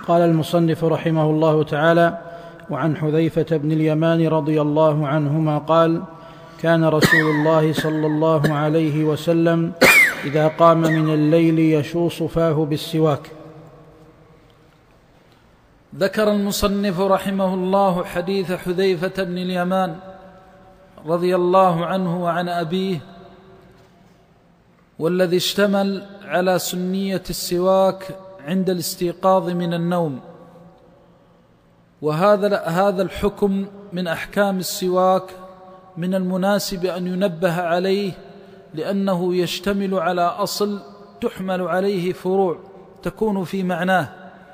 قال المصنف رحمه الله تعالى: وعن حذيفة بن اليمان رضي الله عنهما قال: كان رسول الله صلى الله عليه وسلم إذا قام من الليل يشوص فاه بالسواك. ذكر المصنف رحمه الله حديث حذيفة بن اليمان رضي الله عنه وعن أبيه، والذي اشتمل على سنية السواك عند الاستيقاظ من النوم. وهذا الحكم من أحكام السواك من المناسب أن ينبه عليه، لأنه يشتمل على أصل تحمل عليه فروع تكون في معناه.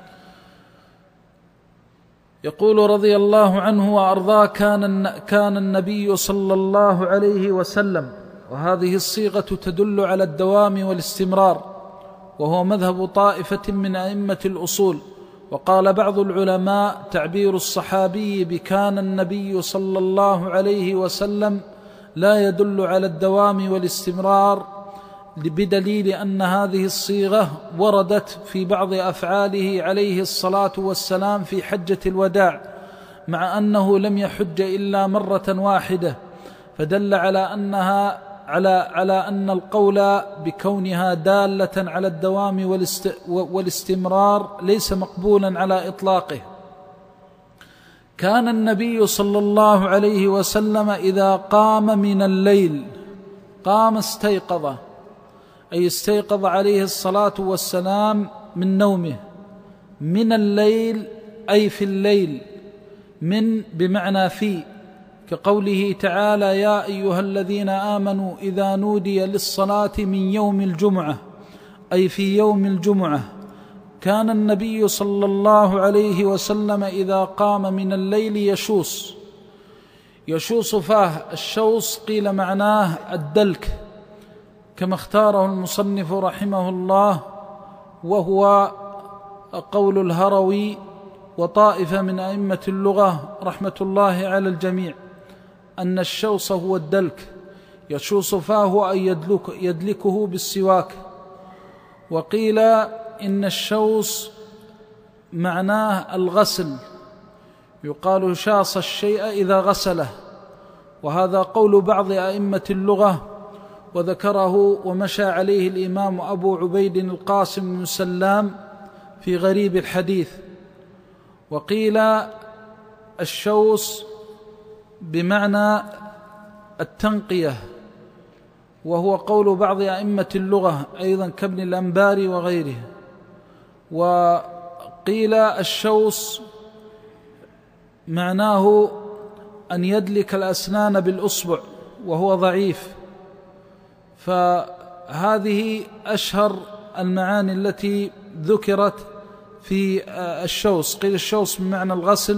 يقول رضي الله عنه وأرضاه: كان النبي صلى الله عليه وسلم، وهذه الصيغة تدل على الدوام والاستمرار، وهو مذهب طائفة من أئمة الأصول. وقال بعض العلماء: تعبير الصحابي بكان النبي صلى الله عليه وسلم لا يدل على الدوام والاستمرار، بدليل أن هذه الصيغة وردت في بعض أفعاله عليه الصلاة والسلام في حجة الوداع، مع أنه لم يحج إلا مرة واحدة، فدل على أن القول بكونها دالة على الدوام والاستمرار ليس مقبولا على إطلاقه. كان النبي صلى الله عليه وسلم إذا قام من الليل، قام استيقظ، أي استيقظ عليه الصلاة والسلام من نومه. من الليل أي في الليل، من بمعنى في، كقوله تعالى: يا أيها الذين آمنوا إذا نودي للصلاة من يوم الجمعة، أي في يوم الجمعة. كان النبي صلى الله عليه وسلم إذا قام من الليل يشوص فاه. الشوص قيل معناه الدلك، كما اختاره المصنف رحمه الله، وهو قول الهروي وطائفة من أئمة اللغة رحمة الله على الجميع، أن الشوص هو الدلك. يشوص فاه أي يدلكه بالسواك. وقيل إن الشوص معناه الغسل، يقال شاص الشيء إذا غسله، وهذا قول بعض أئمة اللغة، وذكره ومشى عليه الإمام أبو عبيد القاسم بن سلام في غريب الحديث. وقيل الشوص بمعنى التنقية، وهو قول بعض أئمة اللغة أيضا كابن الأنباري وغيره. وقيل الشوص معناه أن يدلك الأسنان بالأصبع، وهو ضعيف. فهذه أشهر المعاني التي ذكرت في الشوص. قيل الشوص بمعنى الغسل،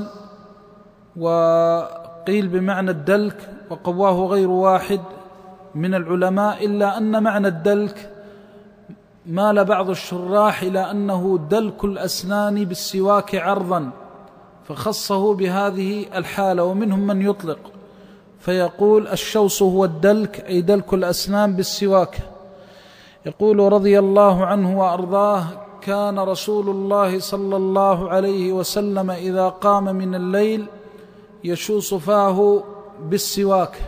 وقيل بمعنى الدلك، وقواه غير واحد من العلماء، إلا أن معنى الدلك مال بعض الشراح إلى أنه دلك الأسنان بالسواك عرضا، فخصه بهذه الحالة. ومنهم من يطلق فيقول الشوص هو الدلك، أي دلك الأسنان بالسواك. يقول رضي الله عنه وأرضاه: كان رسول الله صلى الله عليه وسلم إذا قام من الليل يشوص فاه بالسواك،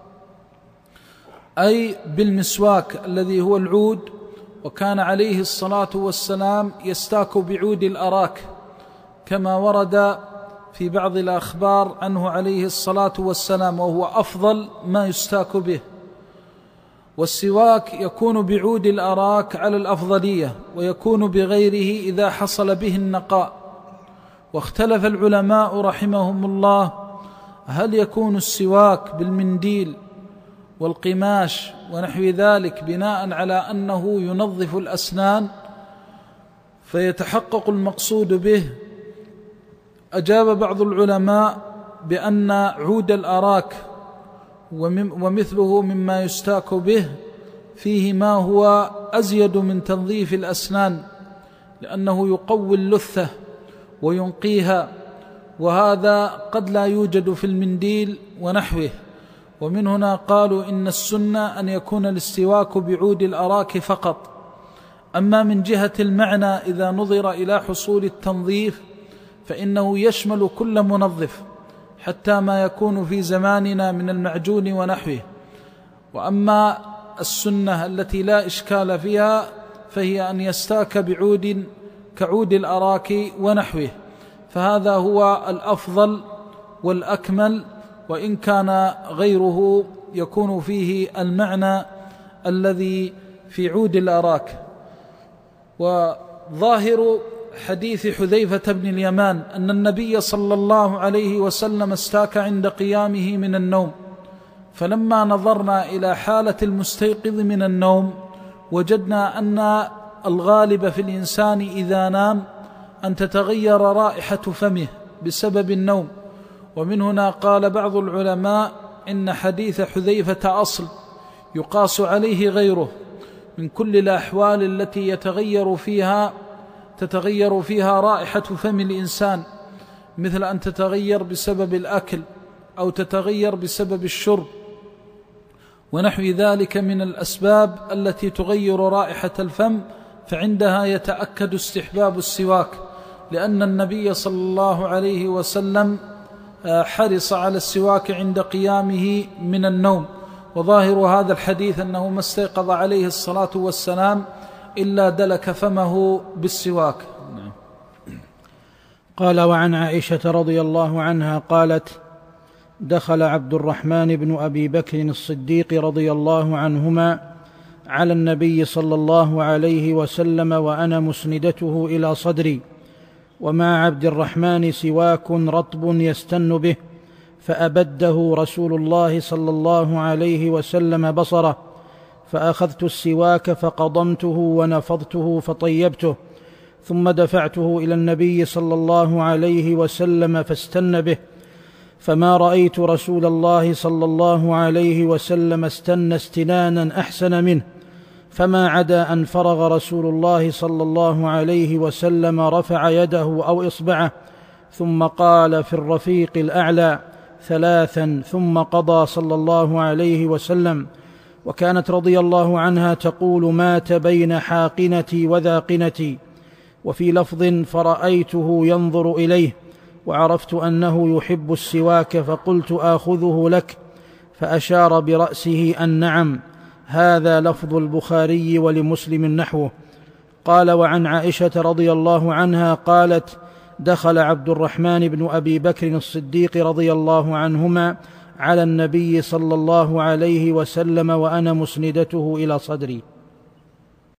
أي بالمسواك الذي هو العود. وكان عليه الصلاة والسلام يستاك بعود الأراك، كما ورد في بعض الأخبار عنه عليه الصلاة والسلام، وهو أفضل ما يستاك به. والسواك يكون بعود الأراك على الأفضلية، ويكون بغيره إذا حصل به النقاء. واختلف العلماء رحمهم الله هل يكون السواك بالمنديل والقماش ونحو ذلك بناء على أنه ينظف الأسنان فيتحقق المقصود به. أجاب بعض العلماء بأن عود الأراك ومثله مما يستاك به فيه ما هو أزيد من تنظيف الأسنان، لأنه يقوي اللثة وينقيها، وهذا قد لا يوجد في المنديل ونحوه. ومن هنا قالوا إن السنة أن يكون الاستواك بعود الأراك فقط، أما من جهة المعنى إذا نظر إلى حصول التنظيف فإنه يشمل كل منظف حتى ما يكون في زماننا من المعجون ونحوه. وأما السنة التي لا إشكال فيها فهي أن يستاك بعود كعود الأراك ونحوه، فهذا هو الأفضل والأكمل، وإن كان غيره يكون فيه المعنى الذي في عود الأراك. وظاهر حديث حذيفة بن اليمان أن النبي صلى الله عليه وسلم استاك عند قيامه من النوم، فلما نظرنا إلى حالة المستيقظ من النوم وجدنا أن الغالب في الإنسان إذا نام أن تتغير رائحة فمه بسبب النوم. ومن هنا قال بعض العلماء إن حديث حذيفة أصل يقاس عليه غيره من كل الأحوال التي تتغير فيها رائحة فم الإنسان، مثل أن تتغير بسبب الأكل أو تتغير بسبب الشرب ونحو ذلك من الأسباب التي تغير رائحة الفم، فعندها يتأكد استحباب السواك، لأن النبي صلى الله عليه وسلم حرص على السواك عند قيامه من النوم. وظاهر هذا الحديث أنه ما استيقظ عليه الصلاة والسلام إلا دلك فمه بالسواك. قال: وعن عائشة رضي الله عنها قالت: دخل عبد الرحمن بن أبي بكر الصديق رضي الله عنهما على النبي صلى الله عليه وسلم وأنا مسندته إلى صدري، ومع عبد الرحمن سواك رطب يستن به، فأبده رسول الله صلى الله عليه وسلم بصره، فأخذت السواك فقضمته ونفضته فطيبته، ثم دفعته إلى النبي صلى الله عليه وسلم فاستن به، فما رأيت رسول الله صلى الله عليه وسلم استن استنانا أحسن منه، فما عدا أن فرغ رسول الله صلى الله عليه وسلم رفع يده أو إصبعه ثم قال في الرفيق الأعلى 3 ثم قضى صلى الله عليه وسلم. وكانت رضي الله عنها تقول: مات بين حاقنتي وذاقنتي، وفي لفظ: فرأيته ينظر إليه وعرفت أنه يحب السواك فقلت: آخذه لك، فأشار برأسه أن نعم. هذا لفظ البخاري ولمسلم نحوه. قال: وعن عائشة رضي الله عنها قالت: دخل عبد الرحمن بن أبي بكر الصديق رضي الله عنهما على النبي صلى الله عليه وسلم وأنا مسندته إلى صدري.